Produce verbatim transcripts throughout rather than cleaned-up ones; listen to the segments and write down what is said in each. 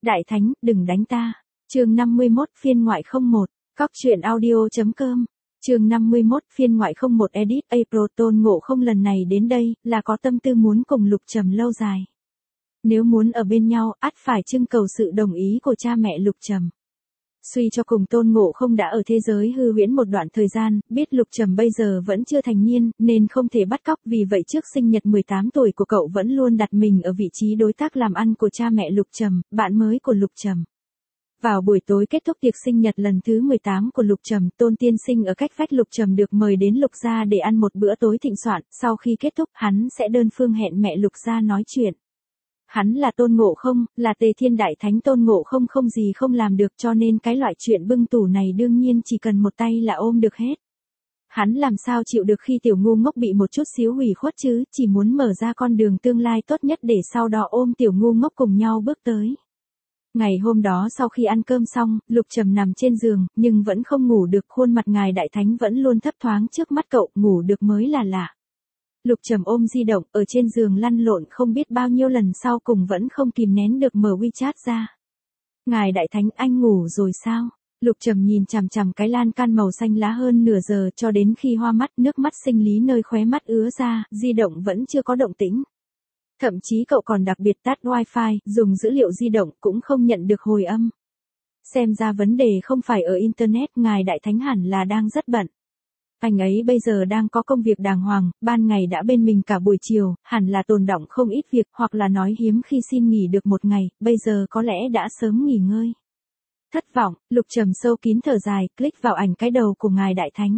Đại Thánh, đừng đánh ta. Chương năm mươi mốt phiên ngoại không một. Cóc truyện audio.com. Chương năm mươi mốt phiên ngoại không một edit April. Tôn Ngộ Không lần này đến đây là có tâm tư muốn cùng Lục Trầm lâu dài. Nếu muốn ở bên nhau, ắt phải trưng cầu sự đồng ý của cha mẹ Lục Trầm. Suy cho cùng Tôn Ngộ Không đã ở thế giới hư huyễn một đoạn thời gian, biết Lục Trầm bây giờ vẫn chưa thành niên, nên không thể bắt cóc, vì vậy trước sinh nhật mười tám tuổi của cậu vẫn luôn đặt mình ở vị trí đối tác làm ăn của cha mẹ Lục Trầm, bạn mới của Lục Trầm. Vào buổi tối kết thúc tiệc sinh nhật lần thứ mười tám của Lục Trầm, Tôn Tiên Sinh ở cách vách Lục Trầm được mời đến Lục gia để ăn một bữa tối thịnh soạn, sau khi kết thúc hắn sẽ đơn phương hẹn mẹ Lục gia nói chuyện. Hắn là Tôn Ngộ Không, là Tề Thiên Đại Thánh. Tôn Ngộ Không không gì không làm được, cho nên cái loại chuyện bưng tủ này đương nhiên chỉ cần một tay là ôm được hết. Hắn làm sao chịu được khi tiểu ngu ngốc bị một chút xíu hủy khuất chứ, chỉ muốn mở ra con đường tương lai tốt nhất để sau đó ôm tiểu ngu ngốc cùng nhau bước tới. Ngày hôm đó sau khi ăn cơm xong, Lục Trầm nằm trên giường, nhưng vẫn không ngủ được, khuôn mặt ngài Đại Thánh vẫn luôn thấp thoáng trước mắt cậu, ngủ được mới là lạ. Lục Trầm ôm di động, ở trên giường lăn lộn không biết bao nhiêu lần, sau cùng vẫn không kìm nén được mở WeChat ra. Ngài Đại Thánh, anh ngủ rồi sao? Lục Trầm nhìn chằm chằm cái lan can màu xanh lá hơn nửa giờ, cho đến khi hoa mắt, nước mắt sinh lý nơi khóe mắt ứa ra, di động vẫn chưa có động tĩnh. Thậm chí cậu còn đặc biệt tắt wifi, dùng dữ liệu di động cũng không nhận được hồi âm. Xem ra vấn đề không phải ở Internet, ngài Đại Thánh hẳn là đang rất bận. Anh ấy bây giờ đang có công việc đàng hoàng, ban ngày đã bên mình cả buổi chiều, hẳn là tồn đọng không ít việc, hoặc là nói hiếm khi xin nghỉ được một ngày, bây giờ có lẽ đã sớm nghỉ ngơi. Thất vọng, Lục Trầm sâu kín thở dài, click vào ảnh cái đầu của ngài Đại Thánh.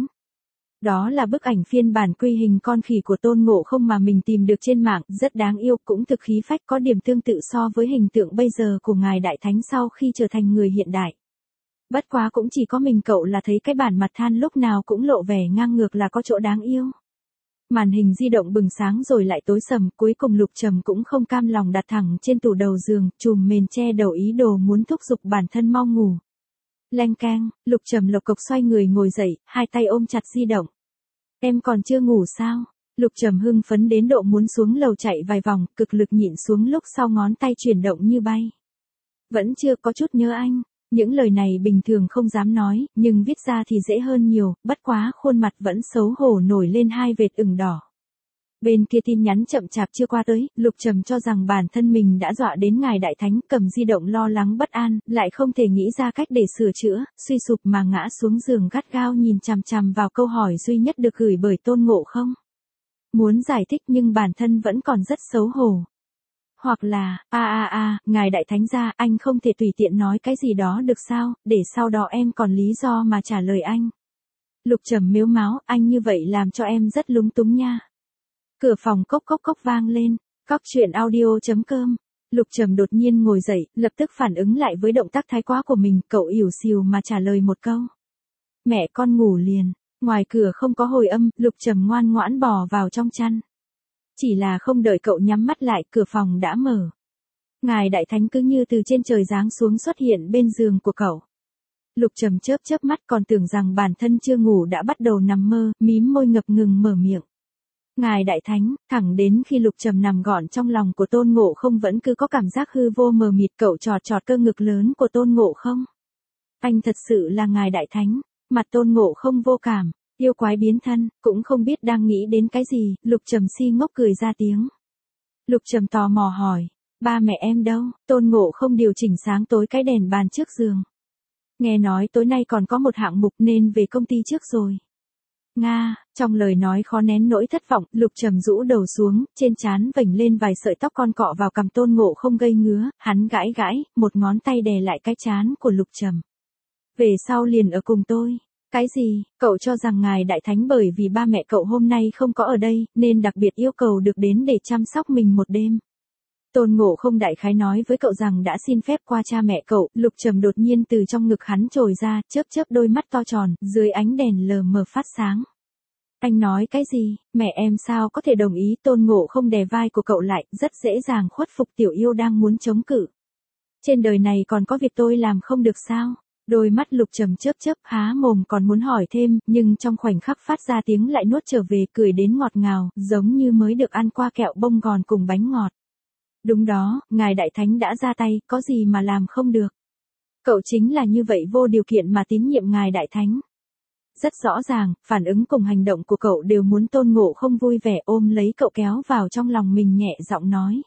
Đó là bức ảnh phiên bản quy hình con khỉ của Tôn Ngộ Không mà mình tìm được trên mạng, rất đáng yêu, cũng thực khí phách, có điểm tương tự so với hình tượng bây giờ của ngài Đại Thánh sau khi trở thành người hiện đại. Bất quá cũng chỉ có mình cậu là thấy cái bản mặt than lúc nào cũng lộ vẻ ngang ngược là có chỗ đáng yêu. Màn hình di động bừng sáng rồi lại tối sầm, cuối cùng Lục Trầm cũng không cam lòng đặt thẳng trên tủ đầu giường, chùm mền che đầu ý đồ muốn thúc giục bản thân mau ngủ. Leng keng, Lục Trầm lộc cộc xoay người ngồi dậy, hai tay ôm chặt di động. Em còn chưa ngủ sao? Lục Trầm hưng phấn đến độ muốn xuống lầu chạy vài vòng, cực lực nhịn xuống lúc sau ngón tay chuyển động như bay. Vẫn chưa, có chút nhớ anh. Những lời này bình thường không dám nói, nhưng viết ra thì dễ hơn nhiều, bất quá khuôn mặt vẫn xấu hổ nổi lên hai vệt ửng đỏ. Bên kia tin nhắn chậm chạp chưa qua tới, Lục Trầm cho rằng bản thân mình đã dọa đến ngài Đại Thánh, cầm di động lo lắng bất an, lại không thể nghĩ ra cách để sửa chữa, suy sụp mà ngã xuống giường gắt gao nhìn chằm chằm vào câu hỏi duy nhất được gửi bởi Tôn Ngộ Không. Muốn giải thích nhưng bản thân vẫn còn rất xấu hổ. Hoặc là, a a a, ngài Đại Thánh gia, anh không thể tùy tiện nói cái gì đó được sao, để sau đó em còn lý do mà trả lời anh. Lục Trầm mếu máo, anh như vậy làm cho em rất lúng túng nha. Cửa phòng cốc cốc cốc vang lên, cóc truyện audio.com. Lục Trầm đột nhiên ngồi dậy, lập tức phản ứng lại với động tác thái quá của mình, cậu ỉu xìu mà trả lời một câu. Mẹ con ngủ liền. Ngoài cửa không có hồi âm, Lục Trầm ngoan ngoãn bò vào trong chăn. Chỉ là không đợi cậu nhắm mắt lại, cửa phòng đã mở. Ngài Đại Thánh cứ như từ trên trời giáng xuống xuất hiện bên giường của cậu. Lục Trầm chớp chớp mắt, còn tưởng rằng bản thân chưa ngủ đã bắt đầu nằm mơ, mím môi ngập ngừng mở miệng. Ngài Đại Thánh, thẳng đến khi Lục Trầm nằm gọn trong lòng của Tôn Ngộ Không vẫn cứ có cảm giác hư vô mờ mịt, cậu chọt chọt cơ ngực lớn của Tôn Ngộ Không. Anh thật sự là ngài Đại Thánh. Mặt Tôn Ngộ Không vô cảm, yêu quái biến thân, cũng không biết đang nghĩ đến cái gì, Lục Trầm si ngốc cười ra tiếng. Lục Trầm tò mò hỏi, ba mẹ em đâu? Tôn Ngộ Không điều chỉnh sáng tối cái đèn bàn trước giường. Nghe nói tối nay còn có một hạng mục nên về công ty trước rồi. Nga, trong lời nói khó nén nỗi thất vọng, Lục Trầm rũ đầu xuống, trên trán vểnh lên vài sợi tóc con cọ vào cằm Tôn Ngộ Không gây ngứa, hắn gãi gãi, một ngón tay đè lại cái trán của Lục Trầm. Về sau liền ở cùng tôi. Cái gì, cậu cho rằng ngài Đại Thánh bởi vì ba mẹ cậu hôm nay không có ở đây, nên đặc biệt yêu cầu được đến để chăm sóc mình một đêm. Tôn Ngộ Không đại khái nói với cậu rằng đã xin phép qua cha mẹ cậu, Lục Trầm đột nhiên từ trong ngực hắn trồi ra, chớp chớp đôi mắt to tròn, dưới ánh đèn lờ mờ phát sáng. Anh nói cái gì, mẹ em sao có thể đồng ý? Tôn Ngộ Không đè vai của cậu lại, rất dễ dàng khuất phục tiểu yêu đang muốn chống cự. Trên đời này còn có việc tôi làm không được sao? Đôi mắt Lục Trầm chớp chớp, há mồm còn muốn hỏi thêm, nhưng trong khoảnh khắc phát ra tiếng lại nuốt trở về, cười đến ngọt ngào, giống như mới được ăn qua kẹo bông gòn cùng bánh ngọt. Đúng đó, ngài đại thánh đã ra tay, có gì mà làm không được. Cậu chính là như vậy vô điều kiện mà tín nhiệm ngài đại thánh. Rất rõ ràng, phản ứng cùng hành động của cậu đều muốn Tôn Ngộ Không vui vẻ ôm lấy cậu kéo vào trong lòng mình nhẹ giọng nói.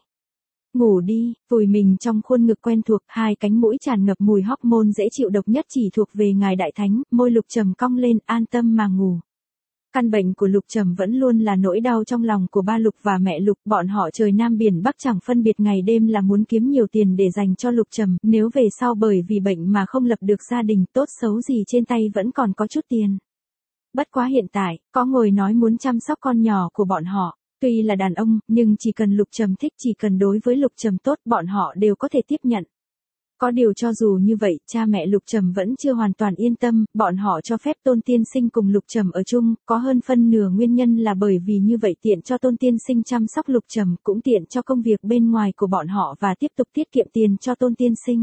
Ngủ đi, vùi mình trong khuôn ngực quen thuộc, hai cánh mũi tràn ngập mùi hormone dễ chịu độc nhất chỉ thuộc về ngài đại thánh, môi Lục Trầm cong lên, an tâm mà ngủ. Căn bệnh của Lục Trầm vẫn luôn là nỗi đau trong lòng của ba Lục và mẹ Lục, bọn họ trời Nam biển Bắc chẳng phân biệt ngày đêm là muốn kiếm nhiều tiền để dành cho Lục Trầm, nếu về sau bởi vì bệnh mà không lập được gia đình tốt xấu gì trên tay vẫn còn có chút tiền. Bất quá hiện tại, có ngồi nói muốn chăm sóc con nhỏ của bọn họ, tuy là đàn ông, nhưng chỉ cần Lục Trầm thích, chỉ cần đối với Lục Trầm tốt, bọn họ đều có thể tiếp nhận. Có điều cho dù như vậy, cha mẹ Lục Trầm vẫn chưa hoàn toàn yên tâm, bọn họ cho phép Tôn Tiên Sinh cùng Lục Trầm ở chung, có hơn phân nửa nguyên nhân là bởi vì như vậy tiện cho Tôn Tiên Sinh chăm sóc Lục Trầm, cũng tiện cho công việc bên ngoài của bọn họ và tiếp tục tiết kiệm tiền cho Tôn Tiên Sinh.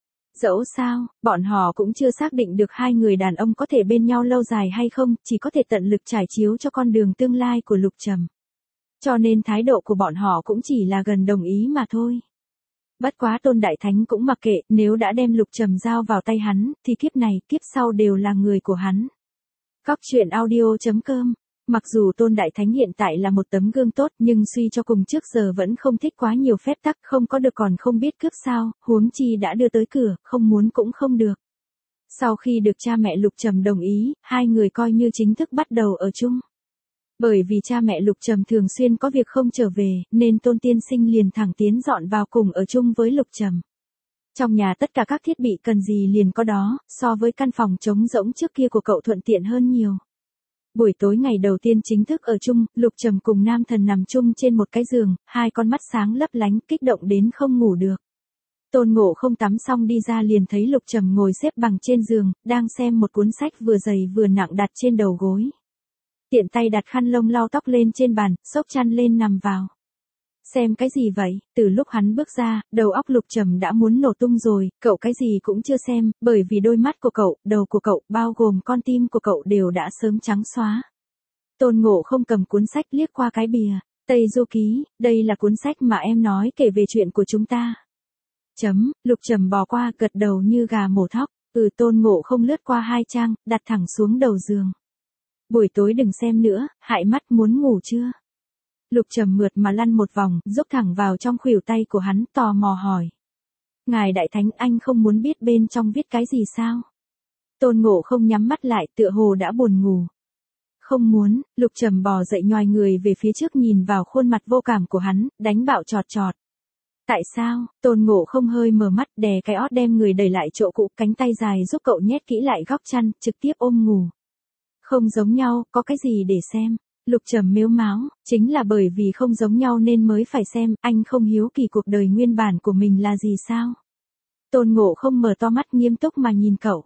Dẫu sao, bọn họ cũng chưa xác định được hai người đàn ông có thể bên nhau lâu dài hay không, chỉ có thể tận lực trải chiếu cho con đường tương lai của Lục Trầm. Cho nên thái độ của bọn họ cũng chỉ là gần đồng ý mà thôi. Bất quá Tôn Đại Thánh cũng mặc kệ, nếu đã đem Lục Trầm giao vào tay hắn, thì kiếp này, kiếp sau đều là người của hắn. Góc truyện audio chấm com. Mặc dù Tôn Đại Thánh hiện tại là một tấm gương tốt, nhưng suy cho cùng trước giờ vẫn không thích quá nhiều phép tắc, không có được còn không biết cướp sao, huống chi đã đưa tới cửa, không muốn cũng không được. Sau khi được cha mẹ Lục Trầm đồng ý, hai người coi như chính thức bắt đầu ở chung. Bởi vì cha mẹ Lục Trầm thường xuyên có việc không trở về, nên Tôn Tiên Sinh liền thẳng tiến dọn vào cùng ở chung với Lục Trầm. Trong nhà tất cả các thiết bị cần gì liền có đó, so với căn phòng trống rỗng trước kia của cậu thuận tiện hơn nhiều. Buổi tối ngày đầu tiên chính thức ở chung, Lục Trầm cùng Nam Thần nằm chung trên một cái giường, hai con mắt sáng lấp lánh, kích động đến không ngủ được. Tôn Ngộ Không tắm xong đi ra liền thấy Lục Trầm ngồi xếp bằng trên giường, đang xem một cuốn sách vừa dày vừa nặng đặt trên đầu gối. Tiện tay đặt khăn lông lau tóc lên trên bàn, xốc chăn lên nằm vào. Xem cái gì vậy? Từ lúc hắn bước ra, đầu óc Lục Trầm đã muốn nổ tung rồi, cậu cái gì cũng chưa xem, bởi vì đôi mắt của cậu, đầu của cậu, bao gồm con tim của cậu đều đã sớm trắng xóa. Tôn Ngộ Không cầm cuốn sách liếc qua cái bìa, Tây Du Ký, đây là cuốn sách mà em nói kể về chuyện của chúng ta. Chấm, Lục Trầm bò qua, gật đầu như gà mổ thóc, ừ. Tôn Ngộ Không lướt qua hai trang, đặt thẳng xuống đầu giường. Buổi tối đừng xem nữa, hại mắt, muốn ngủ chưa? Lục Trầm mượt mà lăn một vòng, dốc thẳng vào trong khuỷu tay của hắn, tò mò hỏi. Ngài Đại Thánh, anh không muốn biết bên trong viết cái gì sao? Tôn Ngộ Không nhắm mắt lại, tựa hồ đã buồn ngủ. Không muốn. Lục Trầm bò dậy nhoài người về phía trước nhìn vào khuôn mặt vô cảm của hắn, đánh bạo chọt chọt. Tại sao? Tôn Ngộ Không hơi mở mắt, đè cái ót đem người đẩy lại chỗ cũ, cánh tay dài giúp cậu nhét kỹ lại góc chăn, trực tiếp ôm ngủ. Không giống nhau, có cái gì để xem? Lục Trầm mếu máo, chính là bởi vì không giống nhau nên mới phải xem, anh không hiếu kỳ cuộc đời nguyên bản của mình là gì sao? Tôn Ngộ Không mở to mắt nghiêm túc mà nhìn cậu.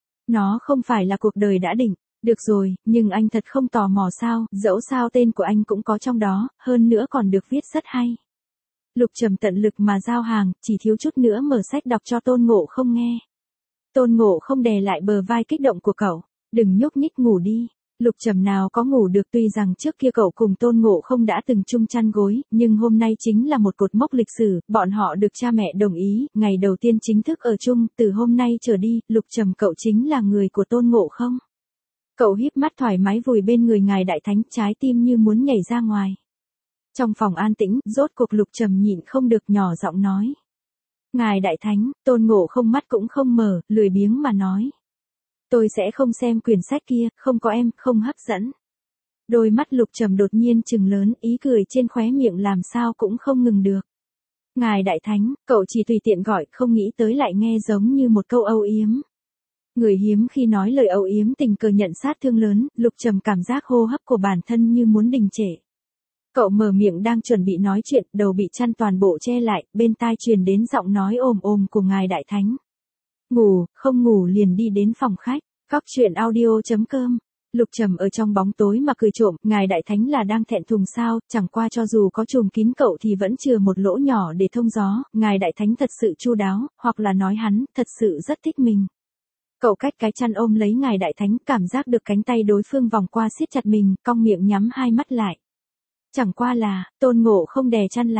Nó không phải là cuộc đời đã định. Được rồi, nhưng anh thật không tò mò sao, dẫu sao tên của anh cũng có trong đó, hơn nữa còn được viết rất hay. Lục Trầm tận lực mà giao hàng, chỉ thiếu chút nữa mở sách đọc cho Tôn Ngộ Không nghe. Tôn Ngộ Không đè lại bờ vai kích động của cậu, đừng nhúc nhích, ngủ đi. Lục Trầm nào có ngủ được, tuy rằng trước kia cậu cùng Tôn Ngộ Không đã từng chung chăn gối, nhưng hôm nay chính là một cột mốc lịch sử, bọn họ được cha mẹ đồng ý, ngày đầu tiên chính thức ở chung, từ hôm nay trở đi, Lục Trầm cậu chính là người của Tôn Ngộ Không. Cậu híp mắt thoải mái vùi bên người ngài Đại Thánh, trái tim như muốn nhảy ra ngoài. Trong phòng an tĩnh, rốt cuộc Lục Trầm nhịn không được nhỏ giọng nói. Ngài Đại Thánh, Tôn Ngộ Không mắt cũng không mở, lười biếng mà nói. Tôi sẽ không xem quyển sách kia, không có em, không hấp dẫn. Đôi mắt Lục Trầm đột nhiên trừng lớn, ý cười trên khóe miệng làm sao cũng không ngừng được. Ngài Đại Thánh, cậu chỉ tùy tiện gọi, không nghĩ tới lại nghe giống như một câu âu yếm. Người hiếm khi nói lời âu yếm tình cờ nhận sát thương lớn, Lục Trầm cảm giác hô hấp của bản thân như muốn đình trệ. Cậu mở miệng đang chuẩn bị nói chuyện, đầu bị chăn toàn bộ che lại, bên tai truyền đến giọng nói ồm ồm của ngài Đại Thánh. Ngủ, không ngủ liền đi đến phòng khách. Góc truyện audio chấm com. Lục Trầm ở trong bóng tối mà cười trộm, ngài Đại Thánh là đang thẹn thùng sao, chẳng qua cho dù có trùm kín cậu thì vẫn chừa một lỗ nhỏ để thông gió, ngài Đại Thánh thật sự chu đáo, hoặc là nói hắn, thật sự rất thích mình. Cậu cách cái chăn ôm lấy ngài Đại Thánh, cảm giác được cánh tay đối phương vòng qua siết chặt mình, cong miệng nhắm hai mắt lại. Chẳng qua là, Tôn Ngộ Không đè chăn lại.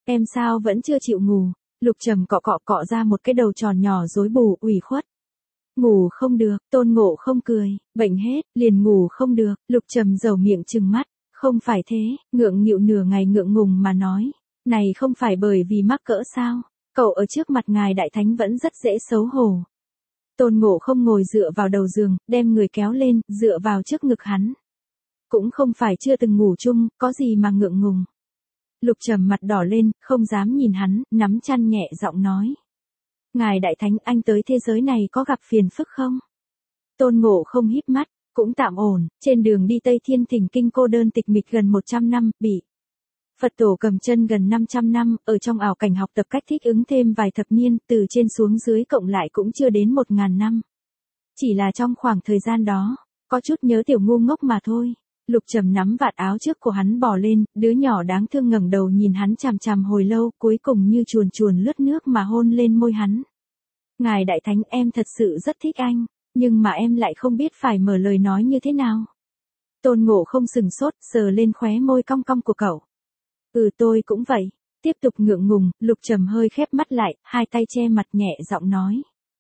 Em sao vẫn chưa chịu ngủ? Lục Trầm cọ cọ cọ ra một cái đầu tròn nhỏ rối bù, ủy khuất. Ngủ không được, Tôn Ngộ không cười, bệnh hết, liền ngủ không được, Lục Trầm dầu miệng trừng mắt, không phải thế, ngượng nghịu nửa ngày ngượng ngùng mà nói, này không phải bởi vì mắc cỡ sao, cậu ở trước mặt ngài đại thánh vẫn rất dễ xấu hổ. Tôn Ngộ không ngồi dựa vào đầu giường, đem người kéo lên, dựa vào trước ngực hắn. Cũng không phải chưa từng ngủ chung, có gì mà ngượng ngùng. Lục Trầm mặt đỏ lên, không dám nhìn hắn, nắm chăn nhẹ giọng nói. Ngài đại thánh, anh tới thế giới này có gặp phiền phức không? Tôn Ngộ không híp mắt, cũng tạm ổn, trên đường đi Tây Thiên Thỉnh Kinh cô đơn tịch mịch gần một trăm năm, bị Phật tổ cầm chân gần năm trăm năm, ở trong ảo cảnh học tập cách thích ứng thêm vài thập niên, từ trên xuống dưới cộng lại cũng chưa đến một ngàn năm. Chỉ là trong khoảng thời gian đó, có chút nhớ tiểu ngu ngốc mà thôi. Lục Trầm nắm vạt áo trước của hắn bò lên, đứa nhỏ đáng thương ngẩng đầu nhìn hắn chằm chằm hồi lâu, cuối cùng như chuồn chuồn lướt nước mà hôn lên môi hắn. Ngài đại thánh, em thật sự rất thích anh, nhưng mà em lại không biết phải mở lời nói như thế nào. Tôn Ngộ không sừng sốt, sờ lên khóe môi cong cong của cậu. Ừ, tôi cũng vậy. Tiếp tục ngượng ngùng, Lục Trầm hơi khép mắt lại, hai tay che mặt nhẹ giọng nói.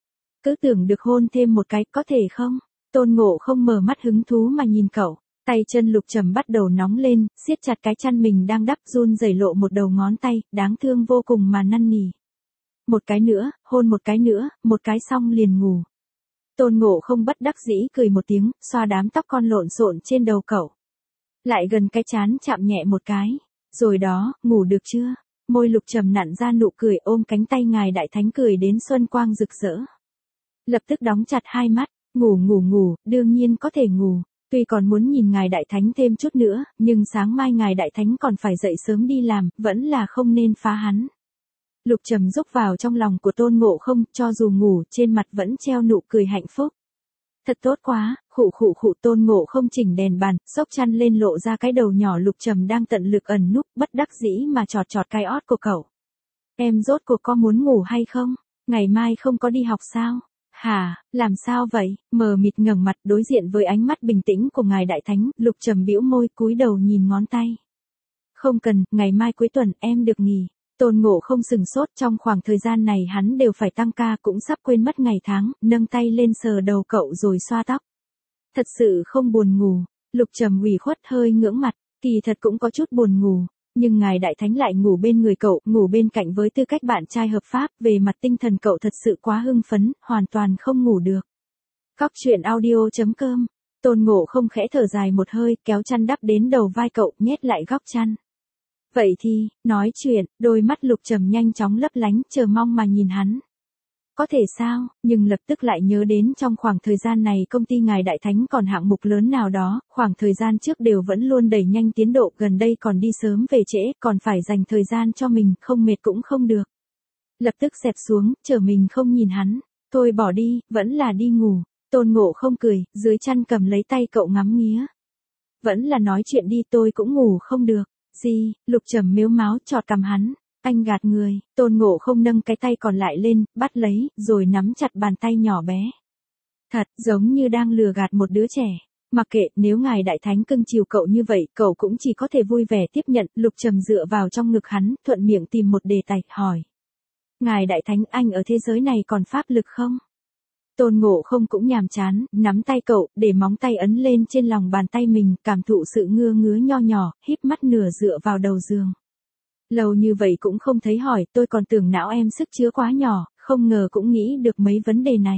Cứ tưởng được hôn thêm một cái, có thể không? Tôn Ngộ không mở mắt hứng thú mà nhìn cậu. Tay chân Lục Trầm bắt đầu nóng lên, siết chặt cái chăn mình đang đắp, run rẩy lộ một đầu ngón tay, đáng thương vô cùng mà năn nỉ. Một cái nữa, hôn một cái nữa, một cái xong liền ngủ. Tôn Ngộ không bất đắc dĩ cười một tiếng, xoa đám tóc con lộn xộn trên đầu cậu. Lại gần cái trán chạm nhẹ một cái. Rồi đó, ngủ được chưa? Môi Lục Trầm nặn ra nụ cười, ôm cánh tay ngài đại thánh cười đến xuân quang rực rỡ. Lập tức đóng chặt hai mắt, ngủ ngủ ngủ, đương nhiên có thể ngủ. Tuy còn muốn nhìn ngài đại thánh thêm chút nữa, nhưng sáng mai ngài đại thánh còn phải dậy sớm đi làm, vẫn là không nên phá hắn. Lục Trầm rúc vào trong lòng của Tôn Ngộ không, cho dù ngủ, trên mặt vẫn treo nụ cười hạnh phúc. Thật tốt quá, khụ khụ khụ. Tôn Ngộ không chỉnh đèn bàn, xốc chăn lên lộ ra cái đầu nhỏ Lục Trầm đang tận lực ẩn núp, bất đắc dĩ mà chọt chọt cái ót của cậu. Em rốt cuộc có muốn ngủ hay không? Ngày mai không có đi học sao? Hả, làm sao vậy? Mờ mịt ngẩng mặt đối diện với ánh mắt bình tĩnh của ngài đại thánh, Lục Trầm bĩu môi cúi đầu nhìn ngón tay. Không cần, ngày mai cuối tuần em được nghỉ. Tôn Ngộ không sừng sốt, trong khoảng thời gian này hắn đều phải tăng ca, cũng sắp quên mất ngày tháng, nâng tay lên sờ đầu cậu rồi xoa tóc. Thật sự không buồn ngủ. Lục Trầm ủy khuất hơi ngưỡng mặt, kỳ thật cũng có chút buồn ngủ. Nhưng ngài đại thánh lại ngủ bên người cậu, ngủ bên cạnh với tư cách bạn trai hợp pháp, về mặt tinh thần cậu thật sự quá hưng phấn, hoàn toàn không ngủ được. Góc truyện audio chấm com. Tôn Ngộ không khẽ thở dài một hơi, kéo chăn đắp đến đầu vai cậu, nhét lại góc chăn. Vậy thì, nói chuyện, đôi mắt Lục Trầm nhanh chóng lấp lánh, chờ mong mà nhìn hắn. Có thể sao, nhưng lập tức lại nhớ đến trong khoảng thời gian này công ty ngài đại thánh còn hạng mục lớn nào đó, khoảng thời gian trước đều vẫn luôn đẩy nhanh tiến độ, gần đây còn đi sớm về trễ, còn phải dành thời gian cho mình, không mệt cũng không được. Lập tức xẹp xuống, chờ mình không nhìn hắn, thôi bỏ đi, vẫn là đi ngủ. Tôn Ngộ không cười, dưới chăn cầm lấy tay cậu ngắm nghía. Vẫn là nói chuyện đi, tôi cũng ngủ không được. Gì? Lục Trầm mếu máo chọt cằm hắn. Anh gạt người. Tôn Ngộ không nâng cái tay còn lại lên, bắt lấy, rồi nắm chặt bàn tay nhỏ bé. Thật, giống như đang lừa gạt một đứa trẻ. Mặc kệ, nếu ngài đại thánh cưng chiều cậu như vậy, cậu cũng chỉ có thể vui vẻ tiếp nhận. Lục Trầm dựa vào trong ngực hắn, thuận miệng tìm một đề tài, hỏi. Ngài đại thánh, anh ở thế giới này còn pháp lực không? Tôn Ngộ không cũng nhàm chán, nắm tay cậu, để móng tay ấn lên trên lòng bàn tay mình, cảm thụ sự ngưa ngứa nho nhỏ, híp mắt nửa dựa vào đầu giường. Lâu như vậy cũng không thấy hỏi, tôi còn tưởng não em sức chứa quá nhỏ, không ngờ cũng nghĩ được mấy vấn đề này.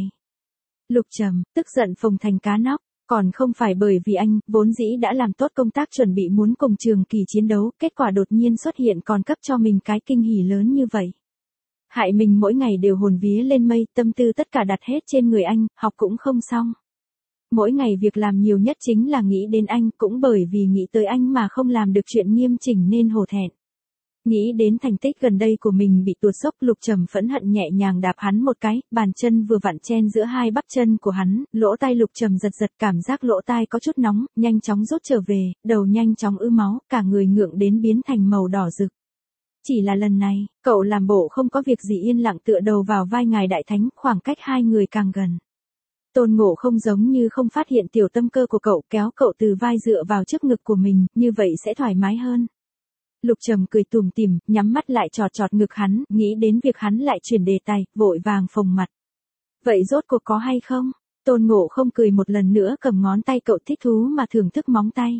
Lục Trầm, tức giận phồng thành cá nóc, còn không phải bởi vì anh, vốn dĩ đã làm tốt công tác chuẩn bị muốn cùng Trường Kỳ chiến đấu, kết quả đột nhiên xuất hiện còn cấp cho mình cái kinh hỉ lớn như vậy. Hại mình mỗi ngày đều hồn vía lên mây, tâm tư tất cả đặt hết trên người anh, học cũng không xong. Mỗi ngày việc làm nhiều nhất chính là nghĩ đến anh, cũng bởi vì nghĩ tới anh mà không làm được chuyện nghiêm chỉnh nên hổ thẹn. Nghĩ đến thành tích gần đây của mình bị tuột dốc, Lục Trầm phẫn hận nhẹ nhàng đạp hắn một cái, bàn chân vừa vặn chen giữa hai bắp chân của hắn, lỗ tai Lục Trầm giật giật, cảm giác lỗ tai có chút nóng, nhanh chóng rút trở về, đầu nhanh chóng ứ máu, cả người ngượng đến biến thành màu đỏ rực. Chỉ là lần này, cậu làm bộ không có việc gì yên lặng tựa đầu vào vai ngài đại thánh, khoảng cách hai người càng gần. Tôn Ngộ không giống như không phát hiện tiểu tâm cơ của cậu, kéo cậu từ vai dựa vào trước ngực của mình, như vậy sẽ thoải mái hơn. Lục Trầm cười tủm tỉm, nhắm mắt lại chọt chọt ngực hắn, nghĩ đến việc hắn lại chuyển đề tài, vội vàng phồng mặt. Vậy rốt cuộc có hay không? Tôn Ngộ không cười một lần nữa cầm ngón tay cậu thích thú mà thưởng thức móng tay.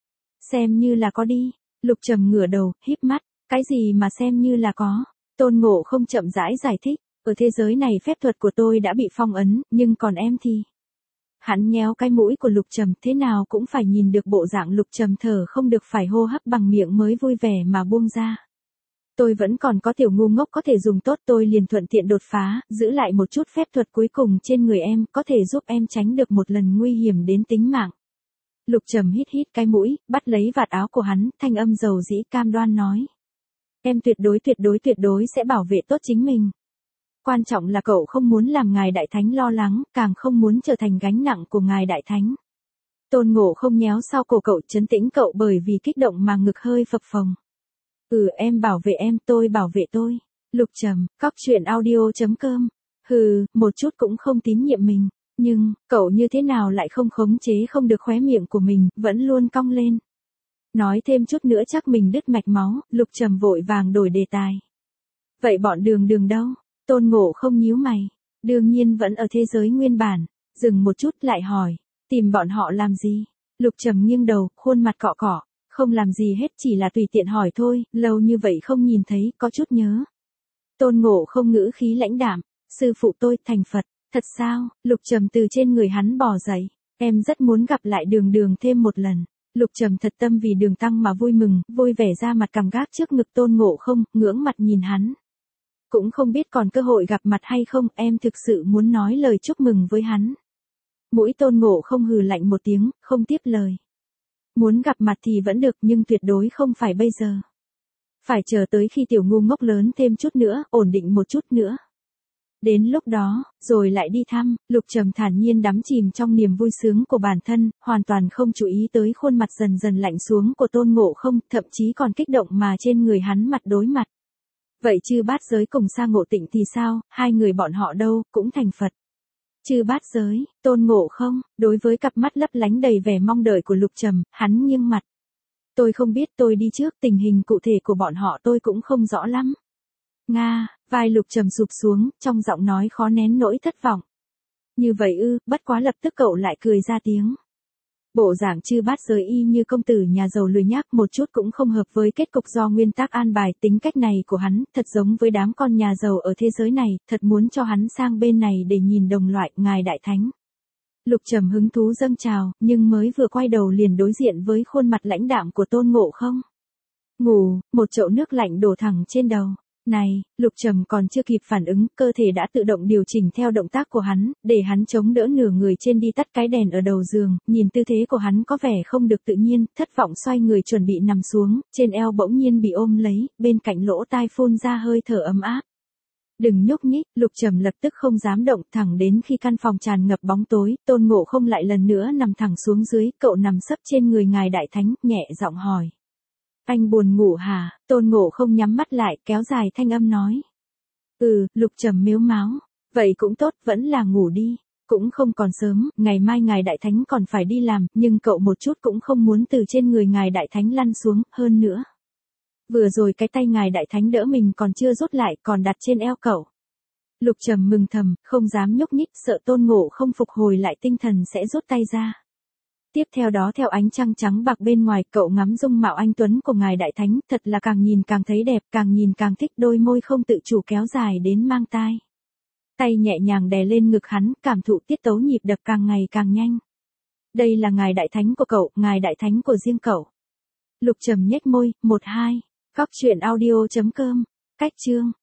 Xem như là có đi. Lục Trầm ngửa đầu, híp mắt. Cái gì mà xem như là có? Tôn Ngộ không chậm rãi giải thích. Ở thế giới này phép thuật của tôi đã bị phong ấn, nhưng còn em thì... Hắn nhéo cái mũi của Lục Trầm, thế nào cũng phải nhìn được bộ dạng Lục Trầm thở không được phải hô hấp bằng miệng mới vui vẻ mà buông ra. Tôi vẫn còn có tiểu ngu ngốc có thể dùng tốt, tôi liền thuận tiện đột phá, giữ lại một chút phép thuật cuối cùng trên người em, có thể giúp em tránh được một lần nguy hiểm đến tính mạng. Lục Trầm hít hít cái mũi, bắt lấy vạt áo của hắn, thanh âm dầu dĩ cam đoan nói. Em tuyệt đối tuyệt đối tuyệt đối sẽ bảo vệ tốt chính mình. Quan trọng là cậu không muốn làm ngài đại thánh lo lắng, càng không muốn trở thành gánh nặng của ngài đại thánh. Tôn Ngộ không nhéo sau cổ cậu, trấn tĩnh cậu bởi vì kích động mà ngực hơi phập phồng. Ừ, em bảo vệ em, tôi bảo vệ tôi. Lục Trầm, cóc truyện audio chấm com. Hừ, một chút cũng không tín nhiệm mình. Nhưng, cậu như thế nào lại không khống chế không được khóe miệng của mình, vẫn luôn cong lên. Nói thêm chút nữa chắc mình đứt mạch máu, Lục Trầm vội vàng đổi đề tài. Vậy bọn đường đường đâu? Tôn Ngộ không nhíu mày. Đương nhiên vẫn ở thế giới nguyên bản. Dừng một chút lại hỏi. Tìm bọn họ làm gì? Lục Trầm nghiêng đầu, khuôn mặt cọ cọ. Không làm gì hết, chỉ là tùy tiện hỏi thôi, lâu như vậy không nhìn thấy, có chút nhớ. Tôn Ngộ không ngữ khí lãnh đạm. Sư phụ tôi thành Phật. Thật sao? Lục Trầm từ trên người hắn bò dậy. Em rất muốn gặp lại đường đường thêm một lần. Lục Trầm thật tâm vì đường tăng mà vui mừng, vui vẻ ra mặt cằm gác trước ngực Tôn Ngộ không, ngưỡng mặt nhìn hắn. Cũng không biết còn cơ hội gặp mặt hay không, em thực sự muốn nói lời chúc mừng với hắn. Mũi Tôn Ngộ không hừ lạnh một tiếng, không tiếp lời. Muốn gặp mặt thì vẫn được nhưng tuyệt đối không phải bây giờ. Phải chờ tới khi tiểu ngu ngốc lớn thêm chút nữa, ổn định một chút nữa. Đến lúc đó, rồi lại đi thăm, Lục Trầm thản nhiên đắm chìm trong niềm vui sướng của bản thân, hoàn toàn không chú ý tới khuôn mặt dần dần lạnh xuống của Tôn Ngộ không, thậm chí còn kích động mà trên người hắn mặt đối mặt. Vậy Chư Bát Giới cùng Sa Ngộ Tịnh thì sao, hai người bọn họ đâu, cũng thành Phật. Chư Bát Giới, Tôn Ngộ không, đối với cặp mắt lấp lánh đầy vẻ mong đợi của Lục Trầm, hắn nghiêng mặt. Tôi không biết, tôi đi trước, tình hình cụ thể của bọn họ tôi cũng không rõ lắm. Nga, vai Lục Trầm sụp xuống, trong giọng nói khó nén nỗi thất vọng. Như vậy ư, bất quá lập tức cậu lại cười ra tiếng. Bộ dạng Chư Bát Giới y như công tử nhà giàu lười nhác, một chút cũng không hợp với kết cục do nguyên tắc an bài. Tính cách này của hắn, thật giống với đám con nhà giàu ở thế giới này, thật muốn cho hắn sang bên này để nhìn đồng loại, ngài đại thánh. Lục Trầm hứng thú dâng trào, nhưng mới vừa quay đầu liền đối diện với khuôn mặt lãnh đạm của Tôn Ngộ không. Ngủ, một chậu nước lạnh đổ thẳng trên đầu. Này, Lục Trầm còn chưa kịp phản ứng, cơ thể đã tự động điều chỉnh theo động tác của hắn, để hắn chống đỡ nửa người trên đi tắt cái đèn ở đầu giường, nhìn tư thế của hắn có vẻ không được tự nhiên, thất vọng xoay người chuẩn bị nằm xuống, trên eo bỗng nhiên bị ôm lấy, bên cạnh lỗ tai phun ra hơi thở ấm áp. Đừng nhúc nhích, Lục Trầm lập tức không dám động, thẳng đến khi căn phòng tràn ngập bóng tối, Tôn Ngộ không lại lần nữa nằm thẳng xuống dưới, cậu nằm sấp trên người ngài đại thánh, nhẹ giọng hỏi. Anh buồn ngủ hả? Tôn Ngộ không nhắm mắt lại, kéo dài thanh âm nói. Ừ, Lục Trầm mếu máo. Vậy cũng tốt, vẫn là ngủ đi. Cũng không còn sớm, ngày mai ngài đại thánh còn phải đi làm, nhưng cậu một chút cũng không muốn từ trên người ngài đại thánh lăn xuống, hơn nữa. Vừa rồi cái tay ngài đại thánh đỡ mình còn chưa rút lại, còn đặt trên eo cậu. Lục Trầm mừng thầm, không dám nhúc nhích, sợ Tôn Ngộ không phục hồi lại tinh thần sẽ rút tay ra. Tiếp theo đó theo ánh trăng trắng bạc bên ngoài, cậu ngắm dung mạo anh tuấn của ngài đại thánh, thật là càng nhìn càng thấy đẹp, càng nhìn càng thích, đôi môi không tự chủ kéo dài đến mang tai. Tay nhẹ nhàng đè lên ngực hắn, cảm thụ tiết tấu nhịp đập càng ngày càng nhanh. Đây là ngài đại thánh của cậu, ngài đại thánh của riêng cậu. Lục Trầm nhếch môi, một hai, cóc truyện audio chấm com, cách chương.